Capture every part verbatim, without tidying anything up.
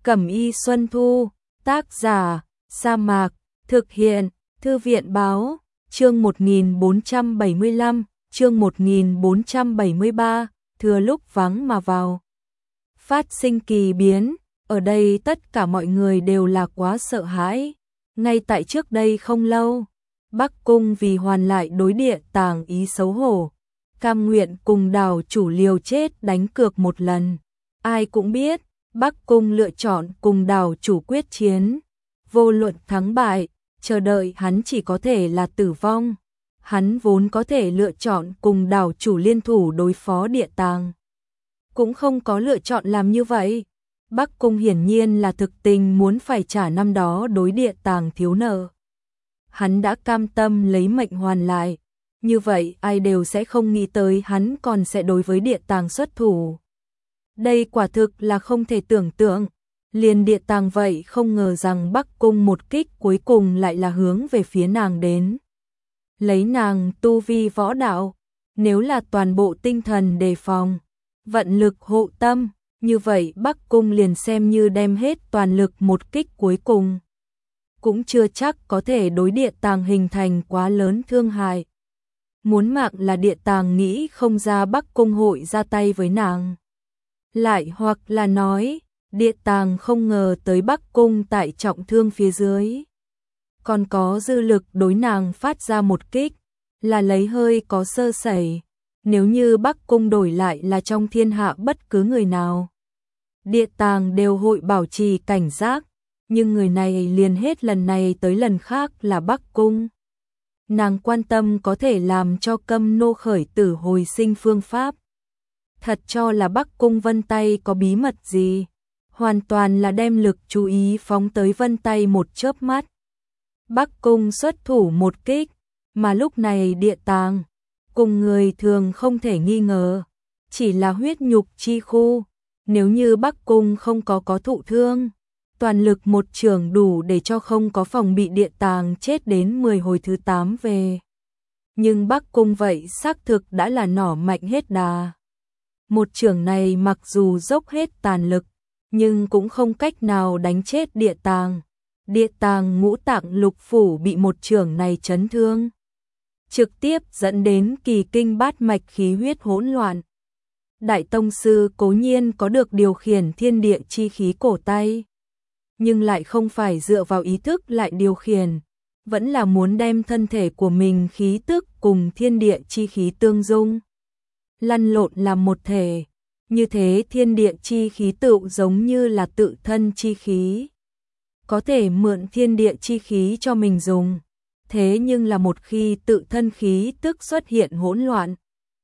Cẩm y Xuân Thu, tác giả, Sa Mạc, thực hiện, Thư viện báo, chương một nghìn bốn trăm bảy mươi lăm, chương một nghìn bốn trăm bảy mươi ba, thừa lúc vắng mà vào. Phát sinh kỳ biến, ở đây tất cả mọi người đều là quá sợ hãi. Ngay tại trước đây không lâu, Bắc Cung vì hoàn lại đối địa tàng ý xấu hổ, cam nguyện cùng đảo chủ liều chết đánh cược một lần. Ai cũng biết, Bắc Cung lựa chọn cùng đảo chủ quyết chiến. Vô luận thắng bại, chờ đợi hắn chỉ có thể là tử vong. Hắn vốn có thể lựa chọn cùng đảo chủ liên thủ đối phó địa tàng, cũng không có lựa chọn làm như vậy. Bắc Cung hiển nhiên là thực tình muốn phải trả năm đó đối địa tàng thiếu nợ. Hắn đã cam tâm lấy mệnh hoàn lại, như vậy ai đều sẽ không nghĩ tới hắn còn sẽ đối với địa tàng xuất thủ. Đây quả thực là không thể tưởng tượng. Liền địa tàng vậy không ngờ rằng Bắc Cung một kích cuối cùng lại là hướng về phía nàng đến. Lấy nàng tu vi võ đạo, nếu là toàn bộ tinh thần đề phòng, vận lực hộ tâm, như vậy Bắc Cung liền xem như đem hết toàn lực một kích cuối cùng, cũng chưa chắc có thể đối địa tàng hình thành quá lớn thương hại. Muốn mạng là địa tàng nghĩ không ra Bắc Cung hội ra tay với nàng. Lại hoặc là nói, địa tàng không ngờ tới Bắc Cung tại trọng thương phía dưới, còn có dư lực đối nàng phát ra một kích, là lấy hơi có sơ sẩy. Nếu như Bắc Cung đổi lại là trong thiên hạ bất cứ người nào, địa tàng đều hội bảo trì cảnh giác, nhưng người này liền hết lần này tới lần khác là Bắc Cung. Nàng quan tâm có thể làm cho Câm Nô khởi tử hồi sinh phương pháp. Thật cho là Bắc Cung vân tay có bí mật gì, hoàn toàn là đem lực chú ý phóng tới vân tay một chớp mắt. Bắc Cung xuất thủ một kích, mà lúc này địa tàng, cùng người thường không thể nghi ngờ, chỉ là huyết nhục chi khu. Nếu như Bắc Cung không có có thụ thương, toàn lực một trường đủ để cho không có phòng bị địa tàng chết đến mười hồi thứ tám về. Nhưng Bắc Cung vậy xác thực đã là nỏ mạnh hết đà. Một trường này mặc dù dốc hết tàn lực, nhưng cũng không cách nào đánh chết địa tàng. Địa tàng ngũ tạng lục phủ bị một trường này chấn thương, trực tiếp dẫn đến kỳ kinh bát mạch khí huyết hỗn loạn. Đại tông sư cố nhiên có được điều khiển thiên địa chi khí cổ tay, nhưng lại không phải dựa vào ý thức lại điều khiển, vẫn là muốn đem thân thể của mình khí tức cùng thiên địa chi khí tương dung, lăn lộn làm một thể. Như thế thiên địa chi khí tự giống như là tự thân chi khí, có thể mượn thiên địa chi khí cho mình dùng. Thế nhưng là một khi tự thân khí tức xuất hiện hỗn loạn,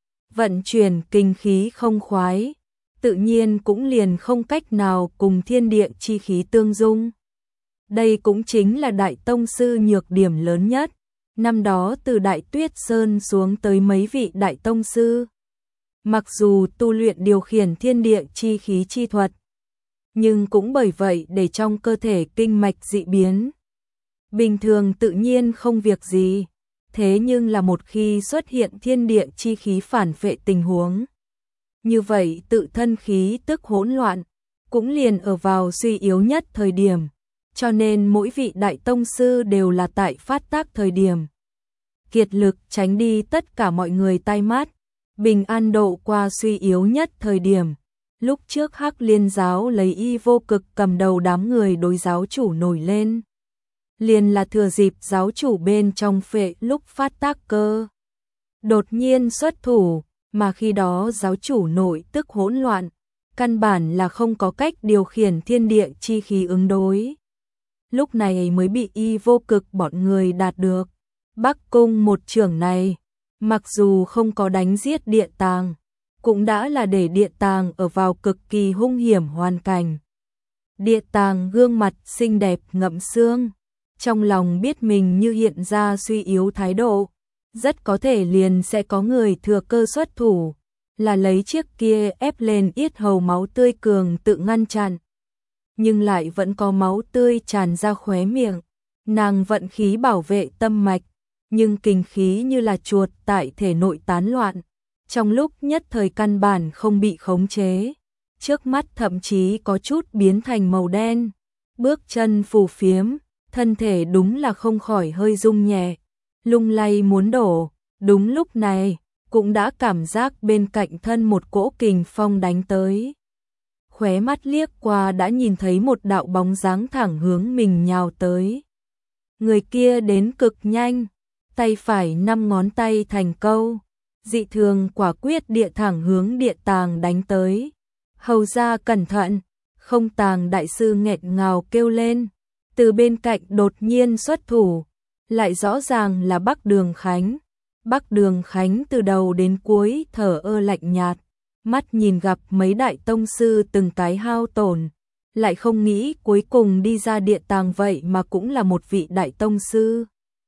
vận chuyển kinh khí không khoái, tự nhiên cũng liền không cách nào cùng thiên địa chi khí tương dung. Đây cũng chính là Đại tông sư nhược điểm lớn nhất. Năm đó từ Đại Tuyết Sơn xuống tới mấy vị đại tông sư, mặc dù tu luyện điều khiển thiên địa chi khí chi thuật, nhưng cũng bởi vậy để trong cơ thể kinh mạch dị biến. Bình thường tự nhiên không việc gì, thế nhưng là một khi xuất hiện thiên địa chi khí phản phệ tình huống, như vậy tự thân khí tức hỗn loạn, cũng liền ở vào suy yếu nhất thời điểm, cho nên mỗi vị đại tông sư đều là tại phát tác thời điểm kiệt lực tránh đi tất cả mọi người tai mắt, bình an độ qua suy yếu nhất thời điểm. Lúc trước Hắc Liên giáo lấy Y Vô Cực cầm đầu đám người đối giáo chủ nổi lên, liền là thừa dịp giáo chủ bên trong phệ lúc phát tác cơ, đột nhiên xuất thủ, mà khi đó giáo chủ nội tức hỗn loạn, căn bản là không có cách điều khiển thiên địa chi khí ứng đối. Lúc này mới bị Y Vô Cực bọn người đạt được. Bắc Cung một trường này, mặc dù không có đánh giết địa tàng, cũng đã là để địa tàng ở vào cực kỳ hung hiểm hoàn cảnh. Địa tàng gương mặt xinh đẹp ngậm xương, trong lòng biết mình như hiện ra suy yếu thái độ, rất có thể liền sẽ có người thừa cơ xuất thủ, là lấy chiếc kia ép lên yết hầu máu tươi cường tự ngăn chặn. Nhưng lại vẫn có máu tươi tràn ra khóe miệng, nàng vận khí bảo vệ tâm mạch, nhưng kinh khí như là chuột tại thể nội tán loạn, trong lúc nhất thời căn bản không bị khống chế, trước mắt thậm chí có chút biến thành màu đen, bước chân phù phiếm, thân thể đúng là không khỏi hơi rung nhẹ, lung lay muốn đổ. Đúng lúc này, cũng đã cảm giác bên cạnh thân một cỗ kình phong đánh tới. Khóe mắt liếc qua đã nhìn thấy một đạo bóng dáng thẳng hướng mình nhào tới. Người kia đến cực nhanh, tay phải năm ngón tay thành câu, dị thường quả quyết địa thẳng hướng địa tàng đánh tới. Hầu ra cẩn thận, Không Tàng đại sư nghẹt ngào kêu lên, từ bên cạnh đột nhiên xuất thủ, lại rõ ràng là Bắc Đường Khánh. Bắc Đường Khánh từ đầu đến cuối thở ơ lạnh nhạt, mắt nhìn gặp mấy đại tông sư từng cái hao tổn, lại không nghĩ cuối cùng đi ra địa tàng vậy mà cũng là một vị đại tông sư.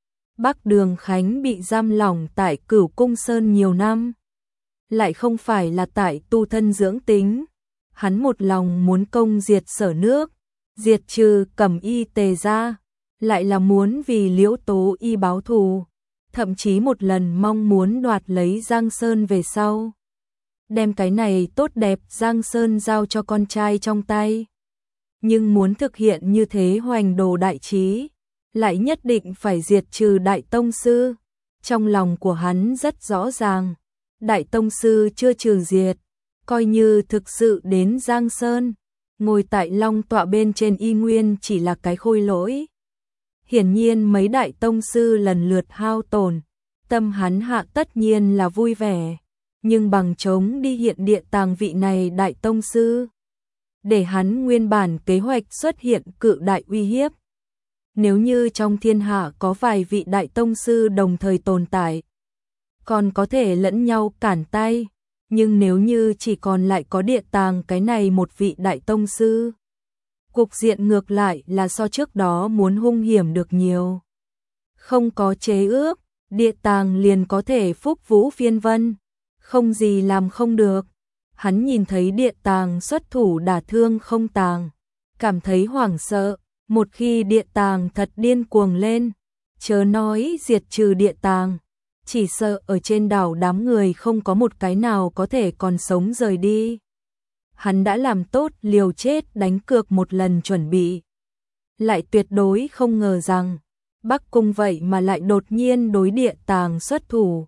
Bắc Đường Khánh bị giam lỏng tại Cửu Cung Sơn nhiều năm, lại không phải là tại tu thân dưỡng tính, hắn một lòng muốn công diệt Sở Nước, diệt trừ Cẩm Y Tề gia, lại là muốn vì Liễu Tố Y báo thù, thậm chí một lần mong muốn đoạt lấy Giang Sơn về sau. Đem cái này tốt đẹp Giang Sơn giao cho con trai trong tay. Nhưng muốn thực hiện như thế hoành đồ đại trí, lại nhất định phải diệt trừ đại tông sư. Trong lòng của hắn rất rõ ràng, đại tông sư chưa trừ diệt, coi như thực sự đến Giang Sơn, ngồi tại long tọa bên trên y nguyên chỉ là cái khôi lỗi. Hiển nhiên mấy đại tông sư lần lượt hao tổn, tâm hắn hạ tất nhiên là vui vẻ, nhưng bằng chống đi hiện địa tàng vị này đại tông sư, để hắn nguyên bản kế hoạch xuất hiện cự đại uy hiếp. Nếu như trong thiên hạ có vài vị đại tông sư đồng thời tồn tại, còn có thể lẫn nhau cản tay, nhưng nếu như chỉ còn lại có địa tàng cái này một vị đại tông sư, cục diện ngược lại là so trước đó muốn hung hiểm được nhiều. Không có chế ước, địa tàng liền có thể phúc vũ phiên vân, không gì làm không được. Hắn nhìn thấy địa tàng xuất thủ đả thương Không Tàng, cảm thấy hoảng sợ, một khi địa tàng thật điên cuồng lên, chớ nói diệt trừ địa tàng, chỉ sợ ở trên đảo đám người không có một cái nào có thể còn sống rời đi. Hắn đã làm tốt liều chết đánh cược một lần chuẩn bị, lại tuyệt đối không ngờ rằng Bắc Cung vậy mà lại đột nhiên đối địa tàng xuất thủ.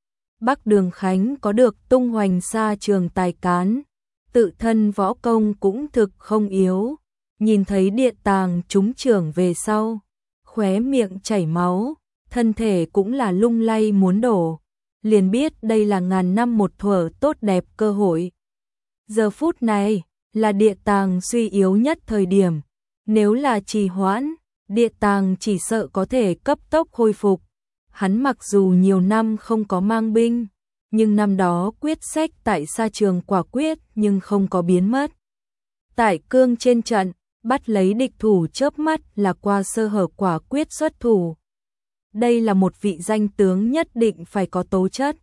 Bắc Đường Khánh có được tung hoành xa trường tài cán, tự thân võ công cũng thực không yếu, nhìn thấy địa tàng trúng trưởng về sau, khóe miệng chảy máu, thân thể cũng là lung lay muốn đổ, liền biết đây là ngàn năm một thuở tốt đẹp cơ hội. Giờ phút này là địa tàng suy yếu nhất thời điểm, nếu là trì hoãn, địa tàng chỉ sợ có thể cấp tốc hồi phục. Hắn mặc dù nhiều năm không có mang binh, nhưng năm đó quyết sách tại sa trường quả quyết nhưng không có biến mất. Tại cương trên trận, bắt lấy địch thủ chớp mắt là qua sơ hở quả quyết xuất thủ. Đây là một vị danh tướng nhất định phải có tố chất.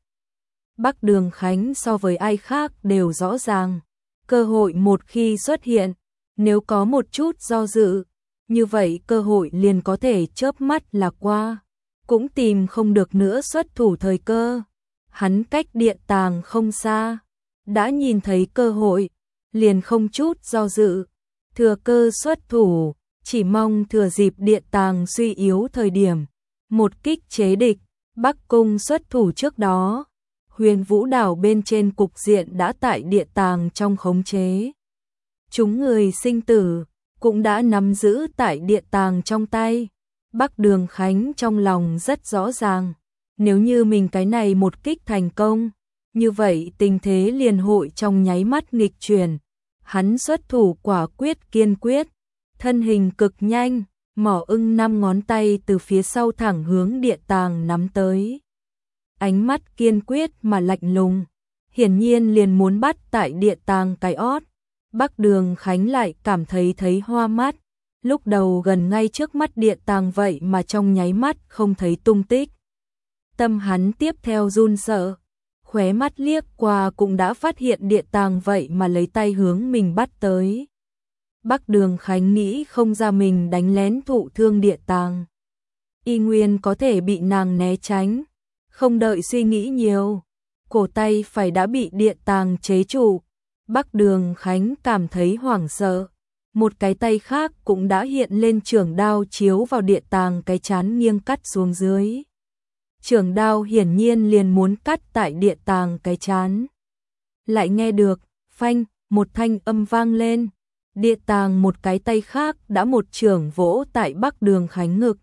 Bắc Đường Khánh so với ai khác đều rõ ràng, cơ hội một khi xuất hiện, nếu có một chút do dự, như vậy cơ hội liền có thể chớp mắt là qua, cũng tìm không được nữa xuất thủ thời cơ. Hắn cách địa tàng không xa, đã nhìn thấy cơ hội, liền không chút do dự, thừa cơ xuất thủ, chỉ mong thừa dịp địa tàng suy yếu thời điểm, một kích chế địch. Bắc Cung xuất thủ trước đó, Huyền Vũ đảo bên trên cục diện đã tại địa tàng trong khống chế. Chúng người sinh tử cũng đã nắm giữ tại địa tàng trong tay. Bắc Đường Khánh trong lòng rất rõ ràng, nếu như mình cái này một kích thành công, như vậy tình thế liền hội trong nháy mắt nghịch chuyển. Hắn xuất thủ quả quyết kiên quyết, thân hình cực nhanh, mỏ ưng năm ngón tay từ phía sau thẳng hướng địa tàng nắm tới. Ánh mắt kiên quyết mà lạnh lùng, hiển nhiên liền muốn bắt tại địa tàng cái ót. Bắc Đường Khánh lại cảm thấy thấy hoa mắt, lúc đầu gần ngay trước mắt địa tàng vậy mà trong nháy mắt không thấy tung tích. Tâm hắn tiếp theo run sợ, khóe mắt liếc qua cũng đã phát hiện địa tàng vậy mà lấy tay hướng mình bắt tới. Bắc Đường Khánh nghĩ không ra mình đánh lén thụ thương địa tàng, y nguyên có thể bị nàng né tránh, không đợi suy nghĩ nhiều, cổ tay phải đã bị địa tàng chế trụ. Bắc Đường Khánh cảm thấy hoảng sợ, một cái tay khác cũng đã hiện lên chưởng đao chiếu vào địa tàng cái chán nghiêng cắt xuống dưới. Chưởng đao hiển nhiên liền muốn cắt tại địa tàng cái chán. Lại nghe được, phanh, một thanh âm vang lên, địa tàng một cái tay khác đã một chưởng vỗ tại Bắc Đường Khánh ngực.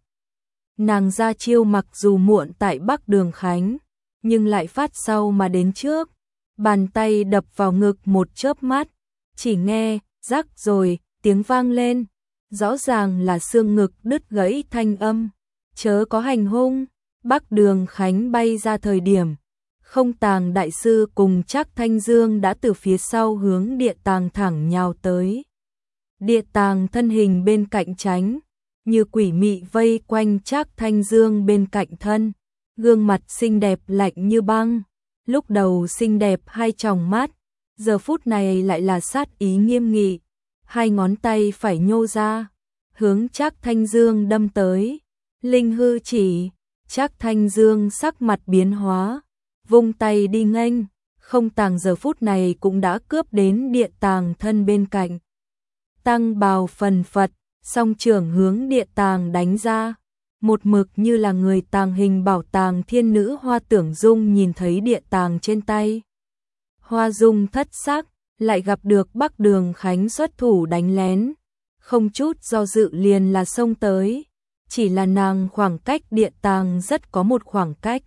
Nàng ra chiêu mặc dù muộn tại Bắc Đường Khánh, nhưng lại phát sau mà đến trước, bàn tay đập vào ngực một chớp mắt, chỉ nghe, rắc rồi, tiếng vang lên, rõ ràng là xương ngực đứt gãy thanh âm, chớ có hành hung. Bắc Đường Khánh bay ra thời điểm, Không Tàng đại sư cùng Trác Thanh Dương đã từ phía sau hướng địa tàng thẳng nhào tới. Địa tàng thân hình bên cạnh tránh, như quỷ mị vây quanh Trác Thanh Dương bên cạnh thân, gương mặt xinh đẹp lạnh như băng, lúc đầu xinh đẹp hai tròng mắt, giờ phút này lại là sát ý nghiêm nghị, hai ngón tay phải nhô ra, hướng Trác Thanh Dương đâm tới. Linh hư chỉ, Trác Thanh Dương sắc mặt biến hóa, vung tay đi nghênh, Không Tàng giờ phút này cũng đã cướp đến địa tàng thân bên cạnh. Tăng bào phần phật, song trưởng hướng địa tàng đánh ra, một mực như là người tàng hình bảo tàng thiên nữ Hoa Tưởng Dung nhìn thấy địa tàng trên tay. Hoa Dung thất sắc, lại gặp được Bắc Đường Khánh xuất thủ đánh lén, không chút do dự liền là xông tới, chỉ là nàng khoảng cách địa tàng rất có một khoảng cách.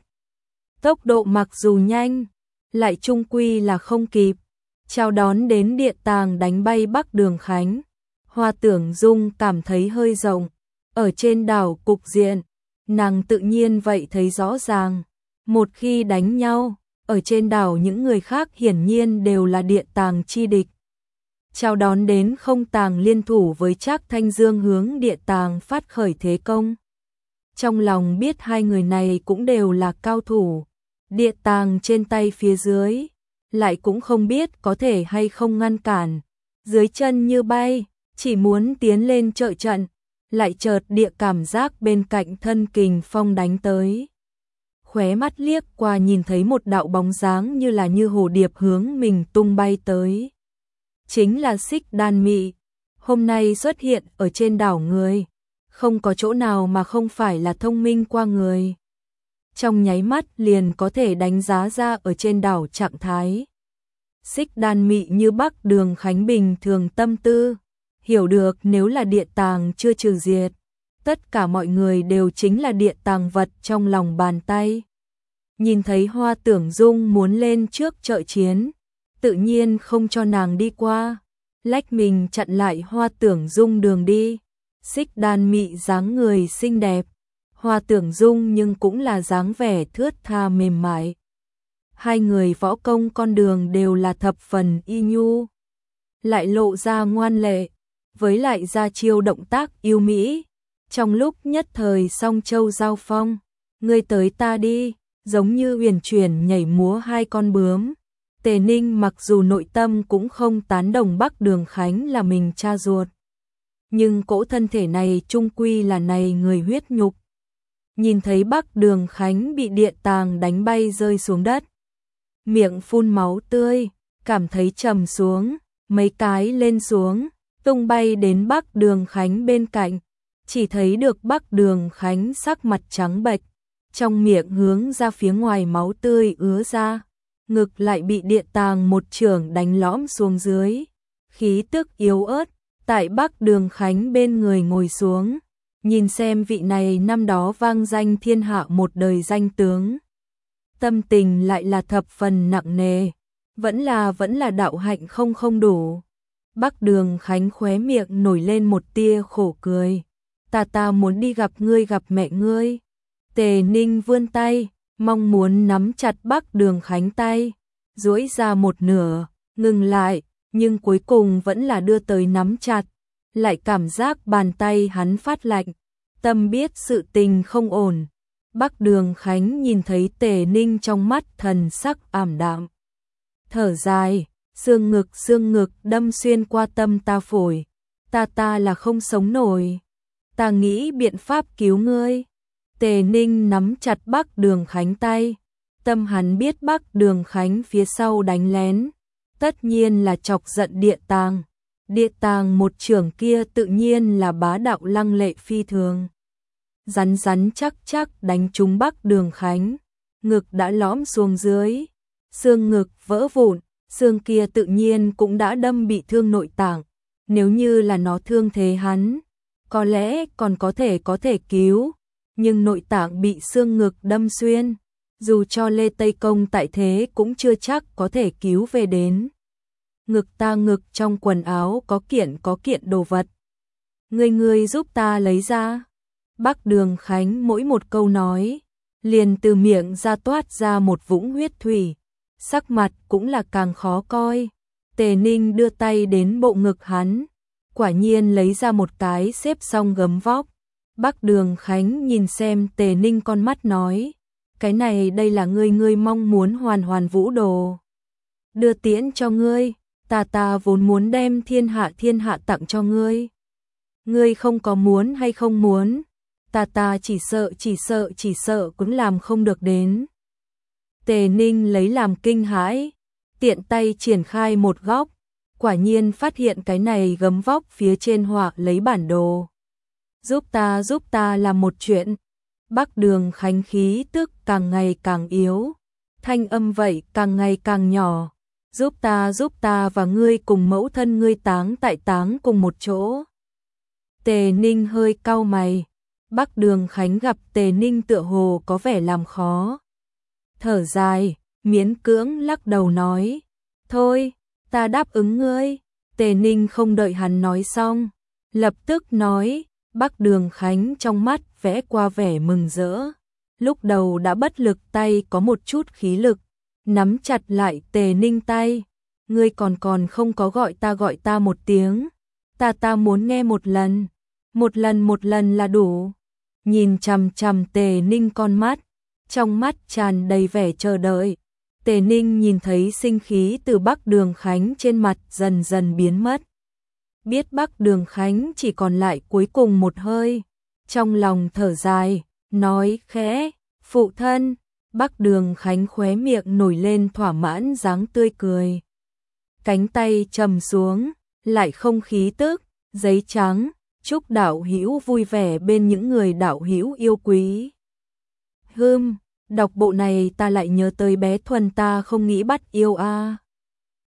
Tốc độ mặc dù nhanh, lại chung quy là không kịp, chào đón đến địa tàng đánh bay Bắc Đường Khánh. Hoa Tưởng Dung cảm thấy hơi rộng, ở trên đảo cục diện, nàng tự nhiên vậy thấy rõ ràng, một khi đánh nhau, ở trên đảo những người khác hiển nhiên đều là địa tàng chi địch. Chào đón đến Không Tàng liên thủ với Trác Thanh Dương hướng địa tàng phát khởi thế công. Trong lòng biết hai người này cũng đều là cao thủ, địa tàng trên tay phía dưới, lại cũng không biết có thể hay không ngăn cản, dưới chân như bay, chỉ muốn tiến lên trợ trận, lại chợt địa cảm giác bên cạnh thân kình phong đánh tới. Khóe mắt liếc qua nhìn thấy một đạo bóng dáng như là như hồ điệp hướng mình tung bay tới. Chính là Xích Đan Mị, hôm nay xuất hiện ở trên đảo người, không có chỗ nào mà không phải là thông minh qua người. Trong nháy mắt liền có thể đánh giá ra ở trên đảo trạng thái. Xích Đan Mị như Bắc Đường Khánh bình thường tâm tư, hiểu được nếu là địa tàng chưa trừ diệt, tất cả mọi người đều chính là địa tàng vật trong lòng bàn tay. Nhìn thấy Hoa Tưởng Dung muốn lên trước trợ chiến, tự nhiên không cho nàng đi qua, lách mình chặn lại Hoa Tưởng Dung đường đi. Xích Đan Mị dáng người xinh đẹp, Hoa Tưởng Dung nhưng cũng là dáng vẻ thướt tha mềm mại. Hai người võ công con đường đều là thập phần y nhu, lại lộ ra ngoan lệ, với lại ra chiêu động tác yêu mỹ. Trong lúc nhất thời song châu giao phong, ngươi tới ta đi, giống như huyền chuyển nhảy múa hai con bướm. Tề Ninh mặc dù nội tâm cũng không tán đồng Bắc Đường Khánh là mình cha ruột, nhưng cỗ thân thể này chung quy là này người huyết nhục. Nhìn thấy Bắc Đường Khánh bị địa tàng đánh bay rơi xuống đất, miệng phun máu tươi, cảm thấy trầm xuống, mấy cái lên xuống, tung bay đến Bắc Đường Khánh bên cạnh, chỉ thấy được Bắc Đường Khánh sắc mặt trắng bệch, trong miệng hướng ra phía ngoài máu tươi ứa ra, ngực lại bị địa tàng một chưởng đánh lõm xuống dưới, khí tức yếu ớt, tại Bắc Đường Khánh bên người ngồi xuống, nhìn xem vị này năm đó vang danh thiên hạ một đời danh tướng. Tâm tình lại là thập phần nặng nề, vẫn là vẫn là đạo hạnh không không đủ. Bắc Đường Khánh khóe miệng nổi lên một tia khổ cười, ta ta muốn đi gặp ngươi gặp mẹ ngươi. Tề Ninh vươn tay, mong muốn nắm chặt Bắc Đường Khánh tay, duỗi ra một nửa, ngừng lại, nhưng cuối cùng vẫn là đưa tới nắm chặt, lại cảm giác bàn tay hắn phát lạnh, tâm biết sự tình không ổn. Bắc Đường Khánh nhìn thấy Tề Ninh trong mắt thần sắc ảm đạm, thở dài, xương ngực xương ngực đâm xuyên qua tâm ta phổi, ta ta là không sống nổi, ta nghĩ biện pháp cứu ngươi. Tề Ninh nắm chặt Bắc Đường Khánh tay, tâm hắn biết Bắc Đường Khánh phía sau đánh lén, tất nhiên là chọc giận Địa Tàng. Địa Tàng một chưởng kia tự nhiên là bá đạo lăng lệ phi thường. Rắn rắn chắc chắc đánh trúng Bắc Đường Khánh, ngực đã lõm xuống dưới, xương ngực vỡ vụn, xương kia tự nhiên cũng đã đâm bị thương nội tạng. Nếu như là nó thương thế hắn, có lẽ còn có thể có thể cứu, nhưng nội tạng bị xương ngực đâm xuyên, dù cho Lê Tây Công tại thế cũng chưa chắc có thể cứu về đến. Ngực ta ngực trong quần áo có kiện có kiện đồ vật. Ngươi ngươi giúp ta lấy ra. Bắc Đường Khánh mỗi một câu nói, liền từ miệng ra toát ra một vũng huyết thủy, sắc mặt cũng là càng khó coi. Tề Ninh đưa tay đến bộ ngực hắn, quả nhiên lấy ra một cái xếp xong gấm vóc. Bắc Đường Khánh nhìn xem Tề Ninh con mắt nói, cái này đây là ngươi ngươi mong muốn hoàn hoàn vũ đồ. Đưa tiễn cho ngươi, ta ta vốn muốn đem thiên hạ thiên hạ tặng cho ngươi. Ngươi không có muốn hay không muốn, ta ta chỉ sợ chỉ sợ chỉ sợ cũng làm không được đến. Tề Ninh lấy làm kinh hãi, tiện tay triển khai một góc, quả nhiên phát hiện cái này gấm vóc phía trên họa lấy bản đồ. Giúp ta giúp ta làm một chuyện. Bắc Đường Khánh khí tức càng ngày càng yếu, thanh âm vậy càng ngày càng nhỏ. Giúp ta giúp ta và ngươi cùng mẫu thân ngươi táng tại táng cùng một chỗ. Tề Ninh hơi cau mày. Bắc Đường Khánh gặp Tề Ninh tựa hồ có vẻ làm khó, thở dài, miễn cưỡng lắc đầu nói, thôi, ta đáp ứng ngươi. Tề Ninh không đợi hắn nói xong, lập tức nói. Bắc Đường Khánh trong mắt vẽ qua vẻ mừng rỡ, lúc đầu đã bất lực tay có một chút khí lực, nắm chặt lại Tề Ninh tay. Ngươi còn còn không có gọi ta gọi ta một tiếng, ta ta muốn nghe một lần, một lần một lần là đủ. Nhìn chằm chằm Tề Ninh con mắt, trong mắt tràn đầy vẻ chờ đợi. Tề Ninh nhìn thấy sinh khí từ Bắc Đường Khánh trên mặt dần dần biến mất. Biết Bắc Đường Khánh chỉ còn lại cuối cùng một hơi, trong lòng thở dài, nói khẽ, phụ thân. Bắc Đường Khánh khóe miệng nổi lên thỏa mãn dáng tươi cười. Cánh tay trầm xuống, lại không khí tức, giấy trắng, chúc đạo hữu vui vẻ bên những người đạo hữu yêu quý. Hừm, đọc bộ này ta lại nhớ tới bé Thuần ta không nghĩ bắt yêu a. À.